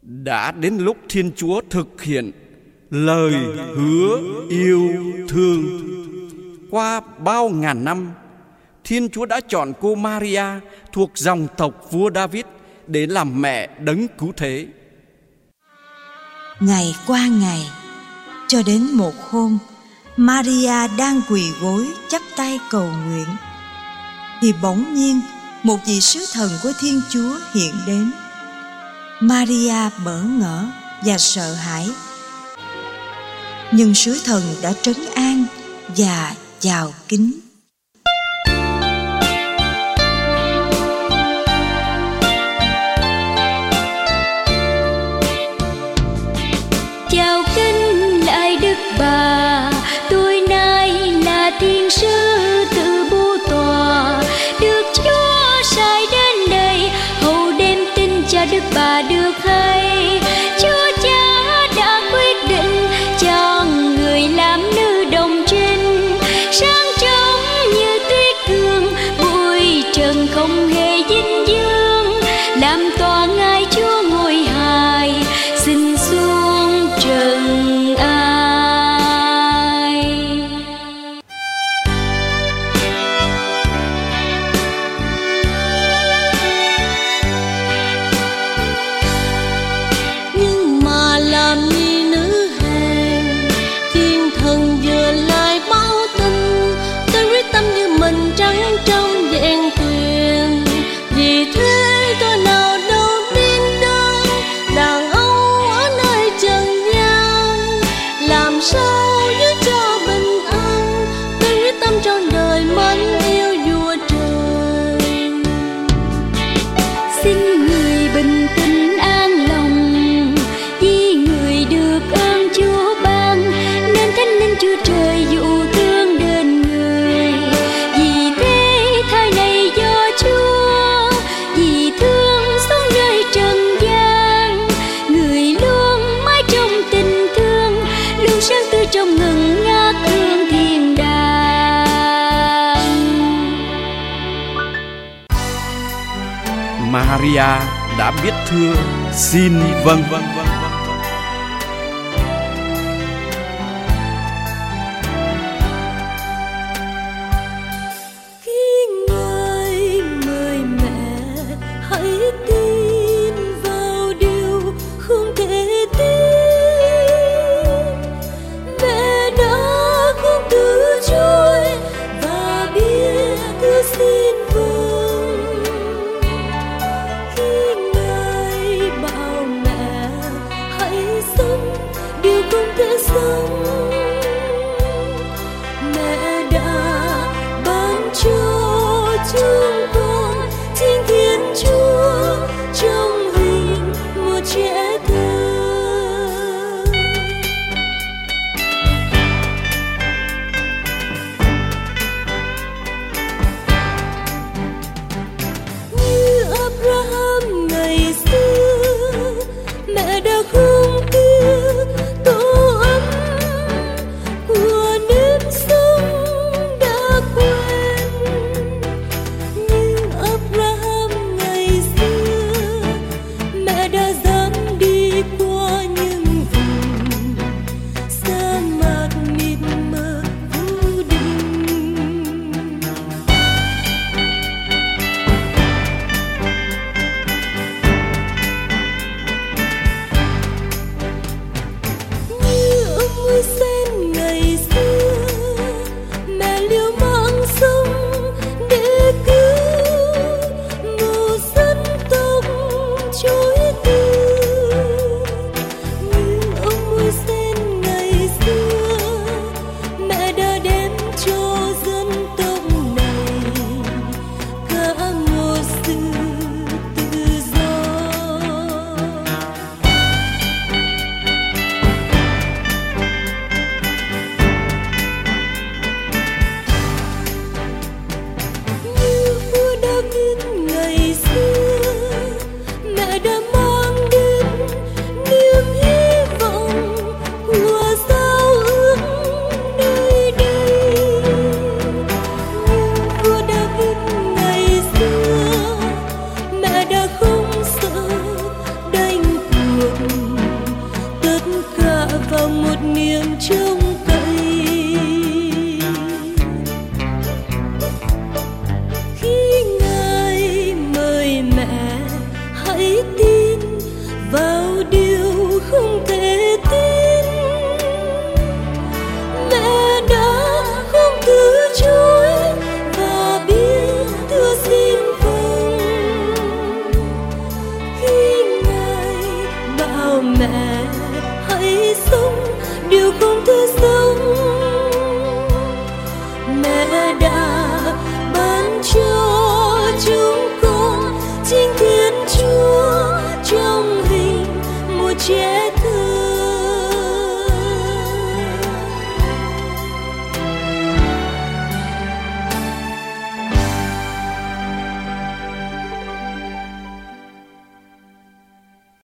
Đã đến lúc Thiên Chúa thực hiện lời hứa yêu thương. Qua bao ngàn năm, Thiên Chúa đã chọn cô Maria thuộc dòng tộc vua David để làm mẹ đấng cứu thế. Ngày qua ngày, cho đến một hôm, Maria đang quỳ gối chắp tay cầu nguyện, thì bỗng nhiên một vị sứ thần của Thiên Chúa hiện đến. Maria bỡ ngỡ và sợ hãi, nhưng sứ thần đã trấn an và chào kính. Chào kính lại Đức Bà, tôi nay là thiên sứ từ Bu Tòa, được Chúa sai đến đây hầu đem tin cho Đức Bà được hay. Chúa Cha đã quyết định cho người làm nữ đồng trinh, sáng trong như tuyết thương, bụi trần không hề dinh dưỡng, làm tòa ngài Chúa ngôi hài xin xuống trần ai. Nhưng mà làm như nữ hèn, thiên thần vừa lại báo tin, tôi quyết tâm như mình trắng trong vẹn tuyền. Vì thế tôi nào đâu tin đến đàn ông ở nơi trần gian, làm sao giữ cho bình an. Tôi quyết tâm trong đời mến yêu vua trời. Xin người bình tĩnh an lòng, vì người được ơn Chúa ban, nên thánh linh Chúa trời dụ thương đến người. Vì thế thai này do Chúa, vì thương xuống nơi trần gian, người luôn mãi trong tình thương, luôn sáng tươi trong ngần ngát hương thiên đàng. Maria đã biết thưa xin vâng. Khi Ngài mời mẹ hãy tin vào điều không thể tin. Mẹ đã không từ chối và biết cứ xin vâng. Khi Ngài bảo mẹ hãy sống điều không thể sống, mẹ đã ban cho chúng con chính Thiên Chúa trong hình một trẻ thơ. Như Abraham ngày xưa, mẹ đã không tiếc tổ ấm chết.